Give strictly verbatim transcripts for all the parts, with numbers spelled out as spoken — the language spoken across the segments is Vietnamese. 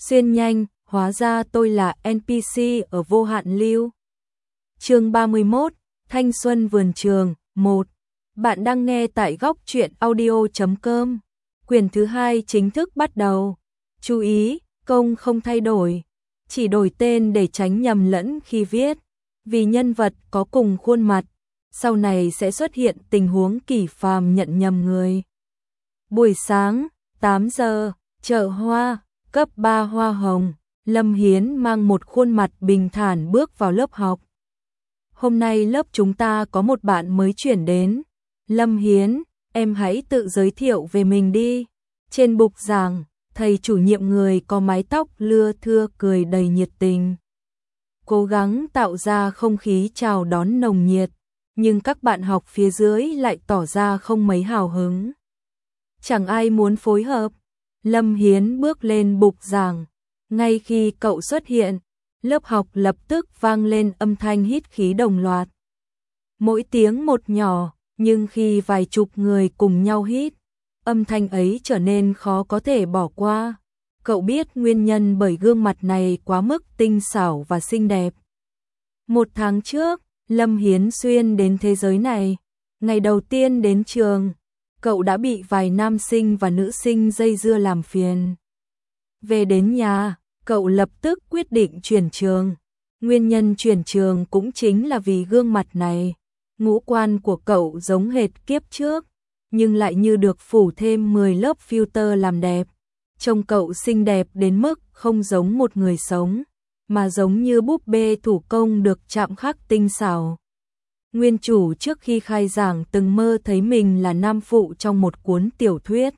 xuyên nhanh, hóa ra tôi là en pê xê ở vô hạn lưu. Chương ba mươi mốt, Thanh xuân vườn trường, một. Bạn đang nghe tại góc truyện audio chấm com. Quyển thứ hai chính thức bắt đầu. Chú ý, công không thay đổi, chỉ đổi tên để tránh nhầm lẫn khi viết. Vì nhân vật có cùng khuôn mặt, sau này sẽ xuất hiện tình huống kỳ phàm nhận nhầm người. Buổi sáng, tám giờ, chợ hoa, cấp ba Hoa Hồng, Lâm Hiến mang một khuôn mặt bình thản bước vào lớp học. Hôm nay lớp chúng ta có một bạn mới chuyển đến. Lâm Hiến, em hãy tự giới thiệu về mình đi. Trên bục giảng, thầy chủ nhiệm người có mái tóc lưa thưa cười đầy nhiệt tình. Cố gắng tạo ra không khí chào đón nồng nhiệt, nhưng các bạn học phía dưới lại tỏ ra không mấy hào hứng. Chẳng ai muốn phối hợp. Lâm Hiến bước lên bục giảng. Ngay khi cậu xuất hiện, lớp học lập tức vang lên âm thanh hít khí đồng loạt. Mỗi tiếng một nhỏ, nhưng khi vài chục người cùng nhau hít, âm thanh ấy trở nên khó có thể bỏ qua. Cậu biết nguyên nhân bởi gương mặt này quá mức tinh xảo và xinh đẹp. Một tháng trước, Lâm Hiến xuyên đến thế giới này. Ngày đầu tiên đến trường, cậu đã bị vài nam sinh và nữ sinh dây dưa làm phiền. Về đến nhà, cậu lập tức quyết định chuyển trường. Nguyên nhân chuyển trường cũng chính là vì gương mặt này. Ngũ quan của cậu giống hệt kiếp trước, nhưng lại như được phủ thêm mười lớp filter làm đẹp. Trông cậu xinh đẹp đến mức không giống một người sống, mà giống như búp bê thủ công được chạm khắc tinh xảo. Nguyên chủ trước khi khai giảng từng mơ thấy mình là nam phụ trong một cuốn tiểu thuyết.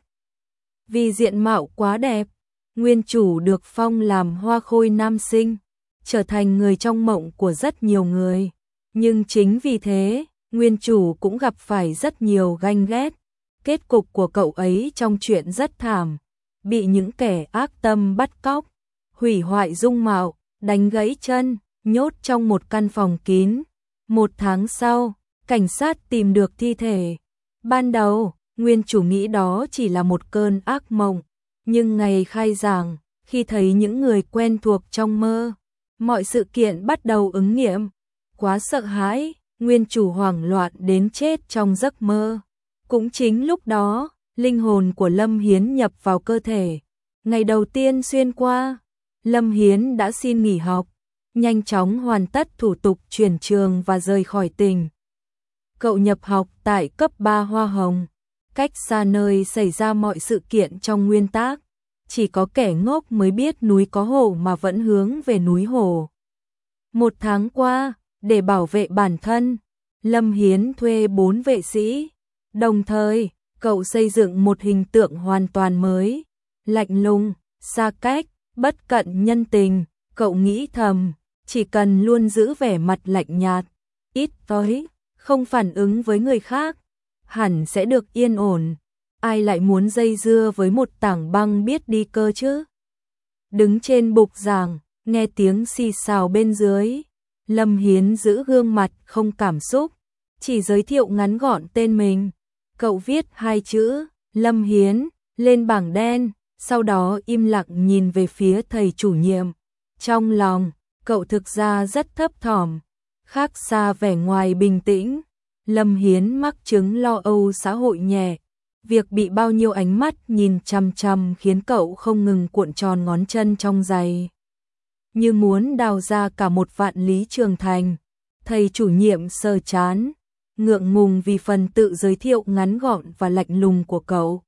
Vì diện mạo quá đẹp, nguyên chủ được phong làm hoa khôi nam sinh, trở thành người trong mộng của rất nhiều người. Nhưng chính vì thế, nguyên chủ cũng gặp phải rất nhiều ganh ghét. Kết cục của cậu ấy trong chuyện rất thảm, bị những kẻ ác tâm bắt cóc, hủy hoại dung mạo, đánh gãy chân, nhốt trong một căn phòng kín. Một tháng sau, cảnh sát tìm được thi thể. Ban đầu, nguyên chủ nghĩ đó chỉ là một cơn ác mộng, nhưng ngày khai giảng, khi thấy những người quen thuộc trong mơ, mọi sự kiện bắt đầu ứng nghiệm. Quá sợ hãi, nguyên chủ hoảng loạn đến chết trong giấc mơ. Cũng chính lúc đó, linh hồn của Lâm Hiến nhập vào cơ thể. Ngày đầu tiên xuyên qua, Lâm Hiến đã xin nghỉ học, nhanh chóng hoàn tất thủ tục chuyển trường và rời khỏi tỉnh. Cậu nhập học tại cấp ba Hoa Hồng, cách xa nơi xảy ra mọi sự kiện trong nguyên tác. Chỉ có kẻ ngốc mới biết núi có hổ mà vẫn hướng về núi hổ. Một tháng qua, để bảo vệ bản thân, Lâm Hiến thuê bốn vệ sĩ. Đồng thời, cậu xây dựng một hình tượng hoàn toàn mới. Lạnh lùng, xa cách, bất cận nhân tình. Cậu nghĩ thầm, chỉ cần luôn giữ vẻ mặt lạnh nhạt, ít tối, không phản ứng với người khác, hẳn sẽ được yên ổn. Ai lại muốn dây dưa với một tảng băng biết đi cơ chứ? Đứng trên bục giảng, nghe tiếng xì xào bên dưới, Lâm Hiến giữ gương mặt không cảm xúc, chỉ giới thiệu ngắn gọn tên mình. Cậu viết hai chữ, Lâm Hiến, lên bảng đen, sau đó im lặng nhìn về phía thầy chủ nhiệm. Trong lòng, cậu thực ra rất thấp thỏm, khác xa vẻ ngoài bình tĩnh. Lâm Hiến mắc chứng lo âu xã hội nhẹ. Việc bị bao nhiêu ánh mắt nhìn chằm chằm khiến cậu không ngừng cuộn tròn ngón chân trong giày, như muốn đào ra cả một vạn lý trường thành. Thầy chủ nhiệm sờ chán, ngượng ngùng vì phần tự giới thiệu ngắn gọn và lạnh lùng của cậu.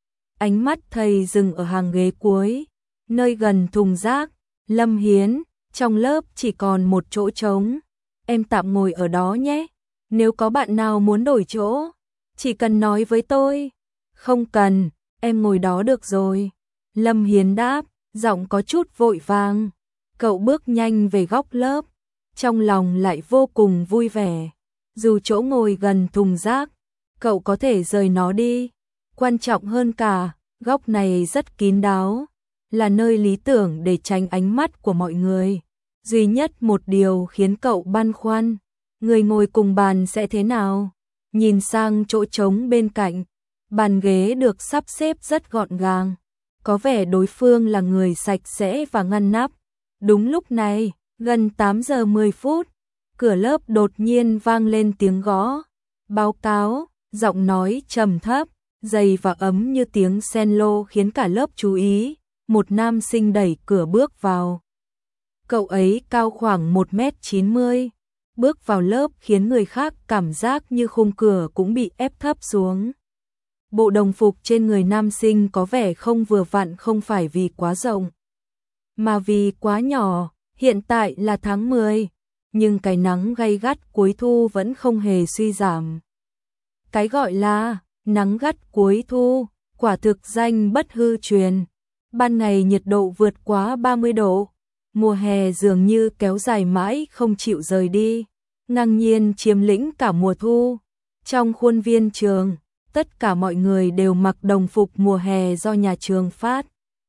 Ánh mắt thầy dừng ở hàng ghế cuối, nơi gần thùng rác. Lâm Hiến, trong lớp chỉ còn một chỗ trống, em tạm ngồi ở đó nhé. Nếu có bạn nào muốn đổi chỗ, chỉ cần nói với tôi. Không cần, em ngồi đó được rồi. Lâm Hiến đáp, giọng có chút vội vàng. Cậu bước nhanh về góc lớp, trong lòng lại vô cùng vui vẻ. Dù chỗ ngồi gần thùng rác, cậu có thể rời nó đi. Quan trọng hơn cả, góc này rất kín đáo, là nơi lý tưởng để tránh ánh mắt của mọi người. Duy nhất một điều khiến cậu băn khoăn, người ngồi cùng bàn sẽ thế nào? Nhìn sang chỗ trống bên cạnh, bàn ghế được sắp xếp rất gọn gàng. có vẻ đối phương là người sạch sẽ và ngăn nắp. Đúng lúc này, gần tám giờ mười phút, cửa lớp đột nhiên vang lên tiếng gõ. Báo cáo, giọng nói trầm thấp, dày và ấm như tiếng cello khiến cả lớp chú ý. Một nam sinh đẩy cửa bước vào. Cậu ấy cao khoảng một mét chín mươi. Bước vào lớp khiến người khác cảm giác như khung cửa cũng bị ép thấp xuống. Bộ đồng phục trên người nam sinh có vẻ không vừa vặn, không phải vì quá rộng, mà vì quá nhỏ. Hiện tại là tháng mười, nhưng cái nắng gay gắt cuối thu vẫn không hề suy giảm. Cái gọi là nắng gắt cuối thu, quả thực danh bất hư truyền. Ban ngày nhiệt độ vượt quá ba mươi độ, mùa hè dường như kéo dài mãi không chịu rời đi, ngang nhiên chiếm lĩnh cả mùa thu. Trong khuôn viên trường, tất cả mọi người đều mặc đồng phục mùa hè do nhà trường phát.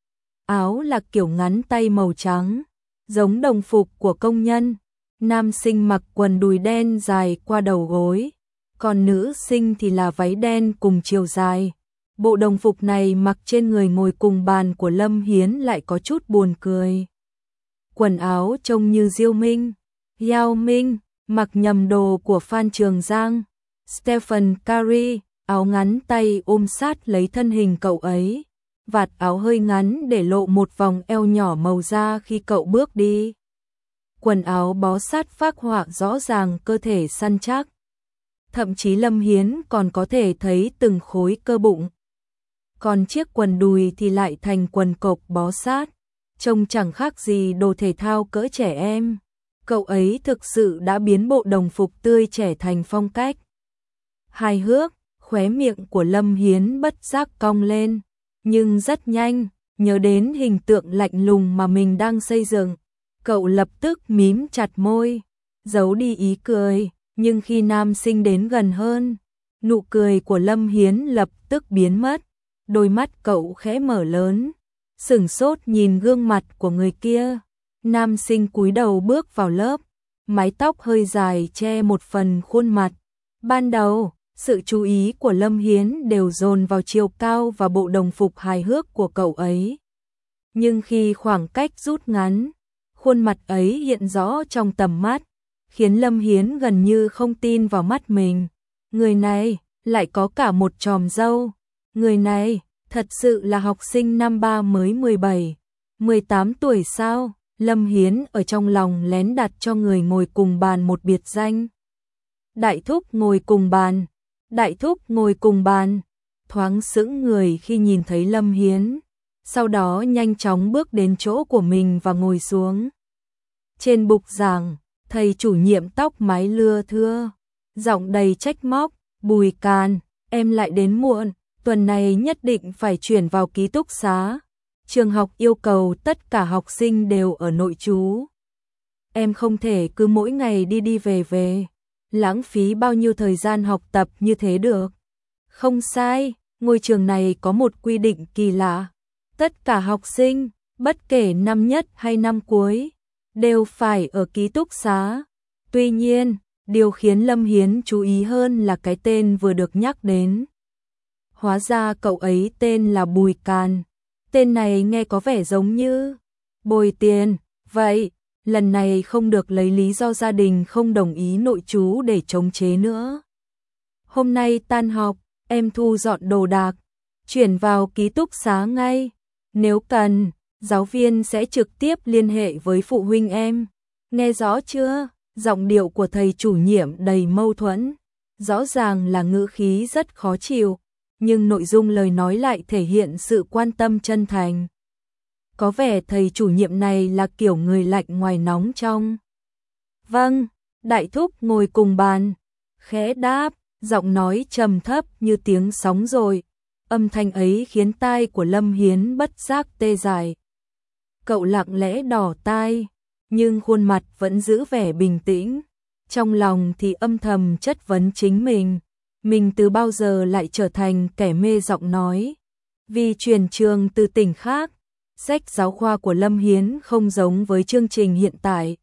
Áo là kiểu ngắn tay màu trắng, giống đồng phục của công nhân. Nam sinh mặc quần đùi đen dài qua đầu gối, còn nữ sinh thì là váy đen cùng chiều dài. Bộ đồng phục này mặc trên người ngồi cùng bàn của Lâm Hiến lại có chút buồn cười. Quần áo trông như Diêu Minh, Yao Minh, mặc nhầm đồ của Phan Trường Giang, Stephen Curry, áo ngắn tay ôm sát lấy thân hình cậu ấy. Vạt áo hơi ngắn để lộ một vòng eo nhỏ màu da khi cậu bước đi. Quần áo bó sát phác họa rõ ràng cơ thể săn chắc. Thậm chí Lâm Hiến còn có thể thấy từng khối cơ bụng. Còn chiếc quần đùi thì lại thành quần cộc bó sát, trông chẳng khác gì đồ thể thao cỡ trẻ em. Cậu ấy thực sự đã biến bộ đồng phục tươi trẻ thành phong cách. Hài hước, khóe miệng của Lâm Hiến bất giác cong lên, nhưng rất nhanh, nhớ đến hình tượng lạnh lùng mà mình đang xây dựng, cậu lập tức mím chặt môi, giấu đi ý cười. Nhưng khi nam sinh đến gần hơn, nụ cười của Lâm Hiến lập tức biến mất. Đôi mắt cậu khẽ mở lớn, sửng sốt nhìn gương mặt của người kia. Nam sinh cúi đầu bước vào lớp, mái tóc hơi dài che một phần khuôn mặt. Ban đầu, sự chú ý của Lâm Hiến đều dồn vào chiều cao và bộ đồng phục hài hước của cậu ấy. Nhưng khi khoảng cách rút ngắn, khuôn mặt ấy hiện rõ trong tầm mắt, khiến Lâm Hiến gần như không tin vào mắt mình. Người này lại có cả một chòm râu. Người này thật sự là học sinh năm ba mới mười bảy, mười tám tuổi sao? Lâm Hiến ở trong lòng lén đặt cho người ngồi cùng bàn một biệt danh. Đại thúc ngồi cùng bàn, đại thúc ngồi cùng bàn. Thoáng sững người khi nhìn thấy Lâm Hiến, sau đó nhanh chóng bước đến chỗ của mình và ngồi xuống. Trên bục giảng, thầy chủ nhiệm tóc mái lưa thưa, giọng đầy trách móc, Bùi Càn, em lại đến muộn, tuần này nhất định phải chuyển vào ký túc xá. Trường học yêu cầu tất cả học sinh đều ở nội trú. Em không thể cứ mỗi ngày đi đi về về, lãng phí bao nhiêu thời gian học tập như thế được. Không sai, ngôi trường này có một quy định kỳ lạ. Tất cả học sinh, bất kể năm nhất hay năm cuối, đều phải ở ký túc xá. Tuy nhiên, điều khiến Lâm Hiến chú ý hơn là cái tên vừa được nhắc đến. Hóa ra cậu ấy tên là Bùi Càn. Tên này nghe có vẻ giống như bồi tiền. Vậy, lần này không được lấy lý do gia đình không đồng ý nội trú để chống chế nữa. Hôm nay tan học, em thu dọn đồ đạc, chuyển vào ký túc xá ngay. Nếu cần, giáo viên sẽ trực tiếp liên hệ với phụ huynh em. Nghe rõ chưa? Giọng điệu của thầy chủ nhiệm đầy mâu thuẫn, rõ ràng là ngữ khí rất khó chịu, nhưng nội dung lời nói lại thể hiện sự quan tâm chân thành. Có vẻ thầy chủ nhiệm này là kiểu người lạnh ngoài nóng trong. Vâng, đại thúc ngồi cùng bàn, khẽ đáp, giọng nói trầm thấp như tiếng sóng rồi. Âm thanh ấy khiến tai của Lâm Hiến bất giác tê dại. Cậu lặng lẽ đỏ tai, nhưng khuôn mặt vẫn giữ vẻ bình tĩnh. Trong lòng thì âm thầm chất vấn chính mình. Mình từ bao giờ lại trở thành kẻ mê giọng nói? Vì chuyển trường từ tỉnh khác, sách giáo khoa của Lâm Hiến không giống với chương trình hiện tại.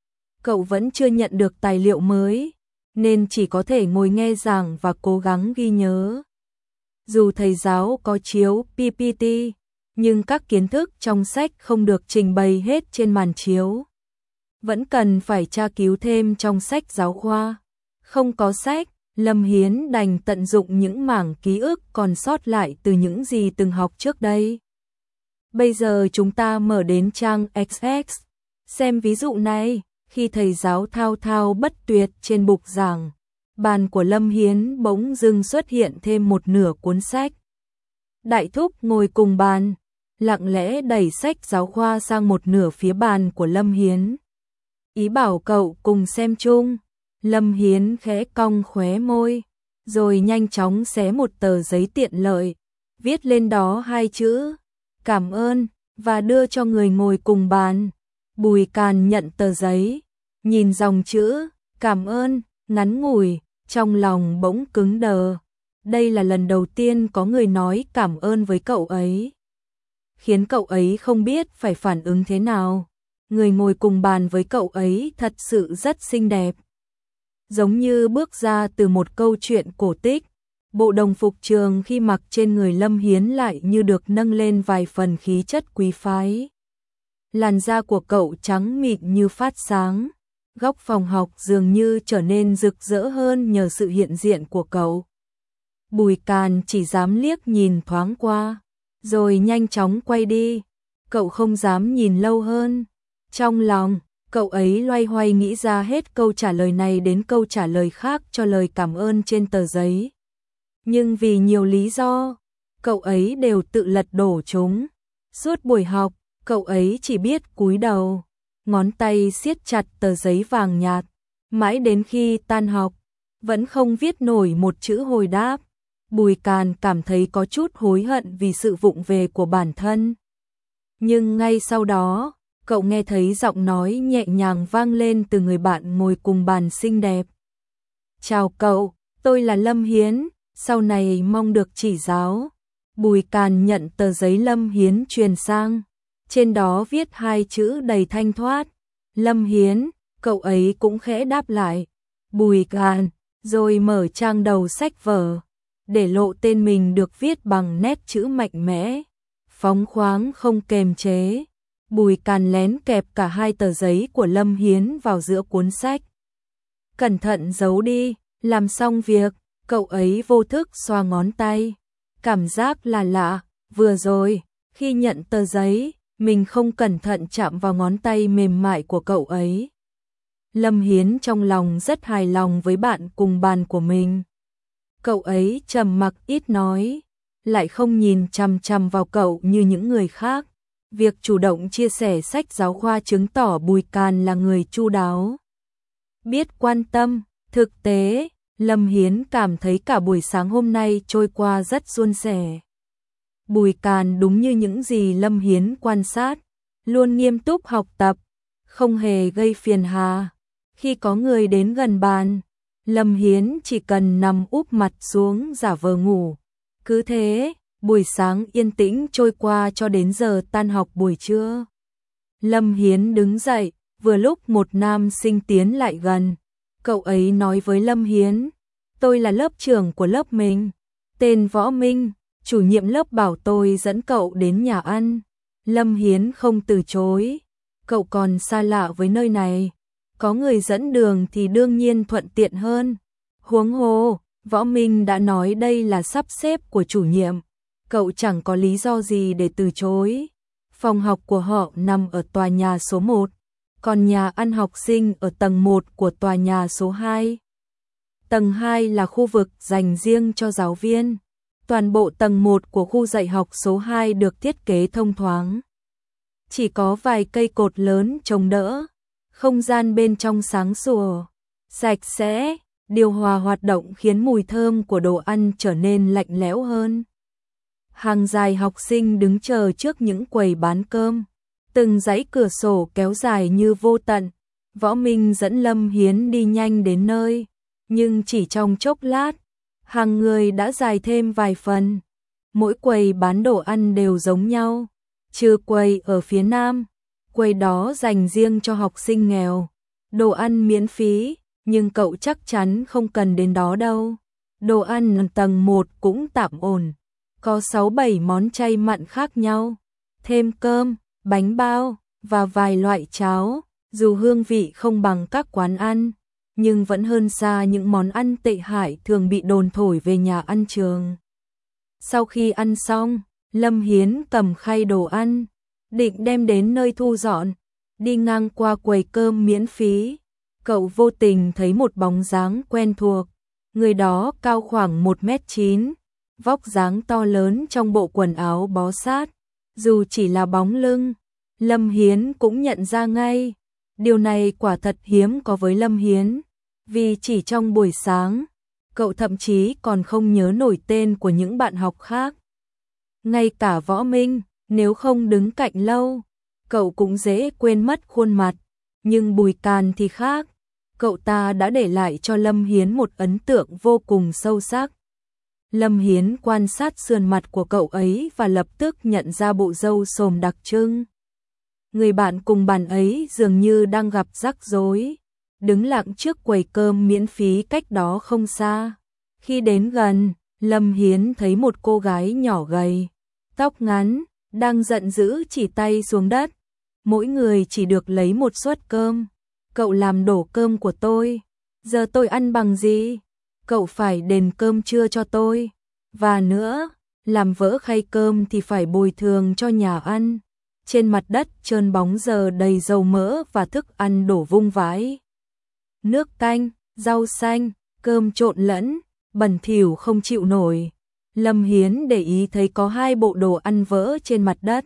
Cậu vẫn chưa nhận được tài liệu mới, nên chỉ có thể ngồi nghe giảng và cố gắng ghi nhớ. Dù thầy giáo có chiếu pê pê tê, nhưng các kiến thức trong sách không được trình bày hết trên màn chiếu. Vẫn cần phải tra cứu thêm trong sách giáo khoa. Không có sách, Lâm Hiến đành tận dụng những mảng ký ức còn sót lại từ những gì từng học trước đây. Bây giờ chúng ta mở đến trang X X, xem ví dụ này, khi thầy giáo thao thao bất tuyệt trên bục giảng, bàn của Lâm Hiến bỗng dưng xuất hiện thêm một nửa cuốn sách. Đại thúc ngồi cùng bàn, lặng lẽ đẩy sách giáo khoa sang một nửa phía bàn của Lâm Hiến. Ý bảo cậu cùng xem chung. Lâm Hiến khẽ cong khóe môi, rồi nhanh chóng xé một tờ giấy tiện lợi, viết lên đó hai chữ, cảm ơn, và đưa cho người ngồi cùng bàn. Bùi Càn nhận tờ giấy, nhìn dòng chữ, cảm ơn, ngắn ngủi, trong lòng bỗng cứng đờ. Đây là lần đầu tiên có người nói cảm ơn với cậu ấy, khiến cậu ấy không biết phải phản ứng thế nào. Người ngồi cùng bàn với cậu ấy thật sự rất xinh đẹp, giống như bước ra từ một câu chuyện cổ tích. Bộ đồng phục trường khi mặc trên người Lâm Hiến lại như được nâng lên vài phần khí chất quý phái. Làn da của cậu trắng mịn như phát sáng, góc phòng học dường như trở nên rực rỡ hơn nhờ sự hiện diện của cậu. Bùi Càn chỉ dám liếc nhìn thoáng qua, rồi nhanh chóng quay đi. Cậu không dám nhìn lâu hơn. Trong lòng, cậu ấy loay hoay nghĩ ra hết câu trả lời này đến câu trả lời khác cho lời cảm ơn trên tờ giấy. Nhưng vì nhiều lý do, cậu ấy đều tự lật đổ chúng. Suốt buổi học, cậu ấy chỉ biết cúi đầu, ngón tay siết chặt tờ giấy vàng nhạt. Mãi đến khi tan học, vẫn không viết nổi một chữ hồi đáp. Bùi Càn cảm thấy có chút hối hận vì sự vụng về của bản thân. Nhưng ngay sau đó, cậu nghe thấy giọng nói nhẹ nhàng vang lên từ người bạn ngồi cùng bàn xinh đẹp. Chào cậu, tôi là Lâm Hiến, sau này mong được chỉ giáo. Bùi Càn nhận tờ giấy Lâm Hiến truyền sang, trên đó viết hai chữ đầy thanh thoát, Lâm Hiến. Cậu ấy cũng khẽ đáp lại, Bùi Càn, rồi mở trang đầu sách vở, để lộ tên mình được viết bằng nét chữ mạnh mẽ, phóng khoáng không kềm chế. Bùi Càn lén kẹp cả hai tờ giấy của Lâm Hiến vào giữa cuốn sách, cẩn thận giấu đi. Làm xong việc, cậu ấy vô thức xoa ngón tay, cảm giác là lạ. Vừa rồi, khi nhận tờ giấy, mình không cẩn thận chạm vào ngón tay mềm mại của cậu ấy. Lâm Hiến trong lòng rất hài lòng với bạn cùng bàn của mình. Cậu ấy trầm mặc ít nói, lại không nhìn chằm chằm vào cậu như những người khác. Việc chủ động chia sẻ sách giáo khoa chứng tỏ Bùi Càn là người chu đáo, biết quan tâm. Thực tế, Lâm Hiến cảm thấy cả buổi sáng hôm nay trôi qua rất suôn sẻ. Bùi Càn đúng như những gì Lâm Hiến quan sát, luôn nghiêm túc học tập, không hề gây phiền hà. Khi có người đến gần bàn, Lâm Hiến chỉ cần nằm úp mặt xuống giả vờ ngủ. Cứ thế, buổi sáng yên tĩnh trôi qua cho đến giờ tan học buổi trưa. Lâm Hiến đứng dậy, vừa lúc một nam sinh tiến lại gần. Cậu ấy nói với Lâm Hiến, tôi là lớp trưởng của lớp mình, tên Võ Minh, chủ nhiệm lớp bảo tôi dẫn cậu đến nhà ăn. Lâm Hiến không từ chối, cậu còn xa lạ với nơi này, có người dẫn đường thì đương nhiên thuận tiện hơn. Huống hồ, Võ Minh đã nói đây là sắp xếp của chủ nhiệm, cậu chẳng có lý do gì để từ chối. Phòng học của họ nằm ở tòa nhà số một, còn nhà ăn học sinh ở tầng một của tòa nhà số hai. Tầng hai là khu vực dành riêng cho giáo viên. Toàn bộ tầng một của khu dạy học số hai được thiết kế thông thoáng. Chỉ có vài cây cột lớn chống đỡ, không gian bên trong sáng sủa, sạch sẽ, điều hòa hoạt động khiến mùi thơm của đồ ăn trở nên lạnh lẽo hơn. Hàng dài học sinh đứng chờ trước những quầy bán cơm, từng dãy cửa sổ kéo dài như vô tận. Võ Minh dẫn Lâm Hiến đi nhanh đến nơi, nhưng chỉ trong chốc lát, hàng người đã dài thêm vài phần. Mỗi quầy bán đồ ăn đều giống nhau, trừ quầy ở phía nam, quầy đó dành riêng cho học sinh nghèo. Đồ ăn miễn phí, nhưng cậu chắc chắn không cần đến đó đâu. Đồ ăn tầng một cũng tạm ổn, có sáu bảy món chay mặn khác nhau. thêm cơm, bánh bao và vài loại cháo, dù hương vị không bằng các quán ăn, nhưng vẫn hơn xa những món ăn tệ hại thường bị đồn thổi về nhà ăn trường. Sau khi ăn xong, Lâm Hiến cầm khay đồ ăn, định đem đến nơi thu dọn, đi ngang qua quầy cơm miễn phí, cậu vô tình thấy một bóng dáng quen thuộc, người đó cao khoảng một mét chín, vóc dáng to lớn trong bộ quần áo bó sát, dù chỉ là bóng lưng, Lâm Hiến cũng nhận ra ngay. Điều này quả thật hiếm có với Lâm Hiến, vì chỉ trong buổi sáng, cậu thậm chí còn không nhớ nổi tên của những bạn học khác. Ngay cả Võ Minh, nếu không đứng cạnh lâu, cậu cũng dễ quên mất khuôn mặt, nhưng Bùi Càn thì khác, cậu ta đã để lại cho Lâm Hiến một ấn tượng vô cùng sâu sắc. Lâm Hiến quan sát sườn mặt của cậu ấy và lập tức nhận ra bộ râu xồm đặc trưng. Người bạn cùng bàn ấy dường như đang gặp rắc rối, đứng lặng trước quầy cơm miễn phí cách đó không xa. Khi đến gần, Lâm Hiến thấy một cô gái nhỏ gầy, tóc ngắn, đang giận dữ chỉ tay xuống đất. Mỗi người chỉ được lấy một suất cơm. Cậu làm đổ cơm của tôi, giờ tôi ăn bằng gì? Cậu phải đền cơm trưa cho tôi. Và nữa, làm vỡ khay cơm thì phải bồi thường cho nhà ăn. Trên mặt đất trơn bóng giờ đầy dầu mỡ và thức ăn đổ vung vãi. Nước canh, rau xanh, cơm trộn lẫn, bẩn thỉu không chịu nổi. Lâm Hiến để ý thấy có hai bộ đồ ăn vỡ trên mặt đất.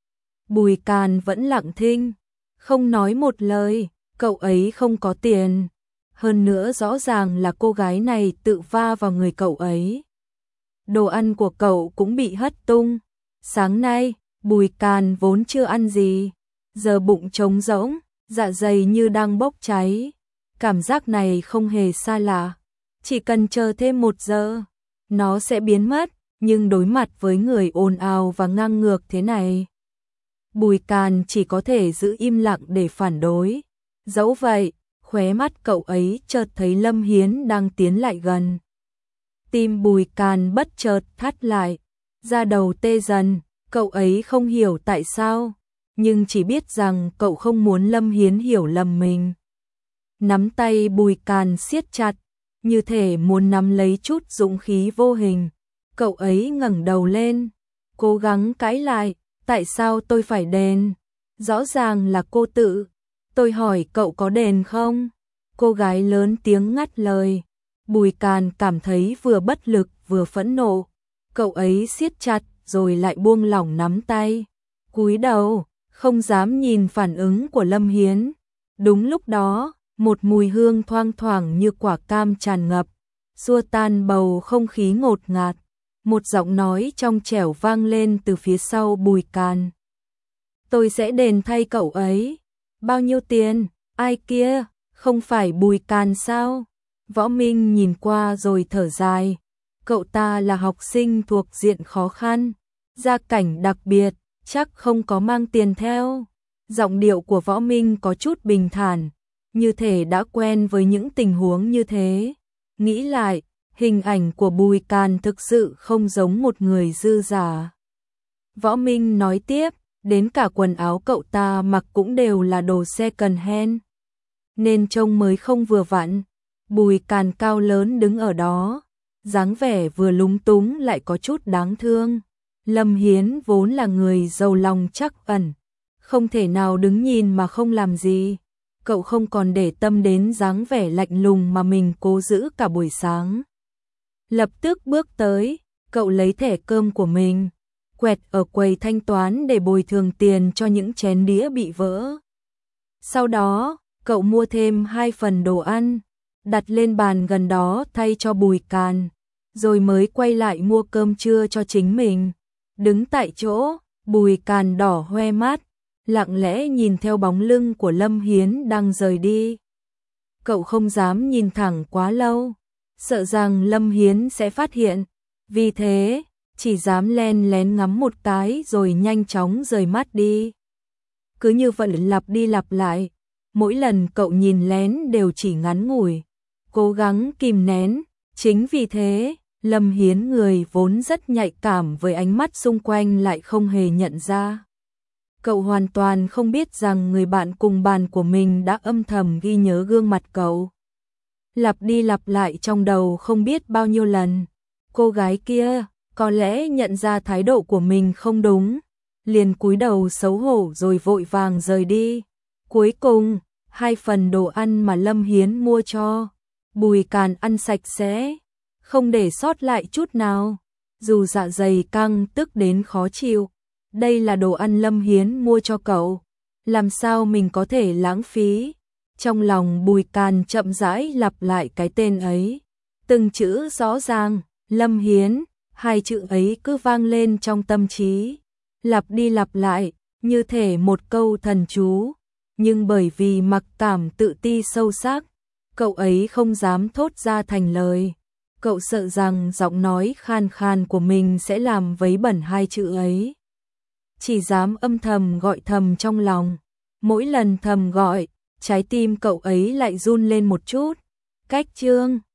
Bùi Càn vẫn lặng thinh, không nói một lời, cậu ấy không có tiền. Hơn nữa rõ ràng là cô gái này tự va vào người cậu ấy. Đồ ăn của cậu cũng bị hất tung. Sáng nay, Bùi Càn vốn chưa ăn gì, giờ bụng trống rỗng, dạ dày như đang bốc cháy. Cảm giác này không hề xa lạ, chỉ cần chờ thêm một giờ, nó sẽ biến mất, nhưng đối mặt với người ồn ào và ngang ngược thế này, Bùi Càn chỉ có thể giữ im lặng để phản đối. Dẫu vậy, khóe mắt cậu ấy chợt thấy Lâm Hiến đang tiến lại gần. Tim Bùi Càn bất chợt thắt lại, da đầu tê dần. Cậu ấy không hiểu tại sao, nhưng chỉ biết rằng cậu không muốn Lâm Hiến hiểu lầm mình. Nắm tay Bùi Càn siết chặt, như thể muốn nắm lấy chút dũng khí vô hình. Cậu ấy ngẩng đầu lên, cố gắng cãi lại, tại sao tôi phải đền? Rõ ràng là cô tự. Tôi hỏi cậu có đền không? Cô gái lớn tiếng ngắt lời. Bùi Càn cảm thấy vừa bất lực vừa phẫn nộ. Cậu ấy siết chặt rồi lại buông lỏng nắm tay, cúi đầu, không dám nhìn phản ứng của Lâm Hiến. Đúng lúc đó, một mùi hương thoang thoảng như quả cam tràn ngập, xua tan bầu không khí ngột ngạt. Một giọng nói trong trẻo vang lên từ phía sau Bùi Càn. Tôi sẽ đền thay cậu ấy. Bao nhiêu tiền? Ai kia? Không phải Bùi Càn sao? Võ Minh nhìn qua rồi thở dài. Cậu ta là học sinh thuộc diện khó khăn, gia cảnh đặc biệt, chắc không có mang tiền theo. Giọng điệu của Võ Minh có chút bình thản, như thể đã quen với những tình huống như thế. Nghĩ lại, hình ảnh của Bùi Càn thực sự không giống một người dư giả. Võ Minh nói tiếp, đến cả quần áo cậu ta mặc cũng đều là đồ second hand, nên trông mới không vừa vặn. Bùi Càn cao lớn đứng ở đó, dáng vẻ vừa lúng túng lại có chút đáng thương. Lâm Hiến vốn là người giàu lòng trắc ẩn, không thể nào đứng nhìn mà không làm gì. Cậu không còn để tâm đến dáng vẻ lạnh lùng mà mình cố giữ cả buổi sáng. Lập tức bước tới, cậu lấy thẻ cơm của mình, quẹt ở quầy thanh toán để bồi thường tiền cho những chén đĩa bị vỡ. Sau đó, cậu mua thêm hai phần đồ ăn, đặt lên bàn gần đó thay cho Bùi Càn, rồi mới quay lại mua cơm trưa cho chính mình. Đứng tại chỗ, Bùi Càn đỏ hoe mắt, lặng lẽ nhìn theo bóng lưng của Lâm Hiến đang rời đi. Cậu không dám nhìn thẳng quá lâu, sợ rằng Lâm Hiến sẽ phát hiện, vì thế, chỉ dám len lén ngắm một cái rồi nhanh chóng rời mắt đi. Cứ như vậy lặp đi lặp lại, mỗi lần cậu nhìn lén đều chỉ ngắn ngủi, cố gắng kìm nén. Chính vì thế, Lâm Hiến người vốn rất nhạy cảm với ánh mắt xung quanh lại không hề nhận ra. Cậu hoàn toàn không biết rằng người bạn cùng bàn của mình đã âm thầm ghi nhớ gương mặt cậu. Lặp đi lặp lại trong đầu không biết bao nhiêu lần. Cô gái kia có lẽ nhận ra thái độ của mình không đúng, liền cúi đầu xấu hổ rồi vội vàng rời đi. Cuối cùng, hai phần đồ ăn mà Lâm Hiến mua cho Bùi Càn ăn sạch sẽ, không để sót lại chút nào, dù dạ dày căng tức đến khó chịu. Đây là đồ ăn Lâm Hiến mua cho cậu, làm sao mình có thể lãng phí? Trong lòng Bùi Càn chậm rãi lặp lại cái tên ấy, từng chữ rõ ràng, Lâm Hiến, hai chữ ấy cứ vang lên trong tâm trí, lặp đi lặp lại, như thể một câu thần chú, nhưng bởi vì mặc cảm tự ti sâu sắc, cậu ấy không dám thốt ra thành lời. Cậu sợ rằng giọng nói khan khan của mình sẽ làm vấy bẩn hai chữ ấy. Chỉ dám âm thầm gọi thầm trong lòng. Mỗi lần thầm gọi, trái tim cậu ấy lại run lên một chút. Cách chương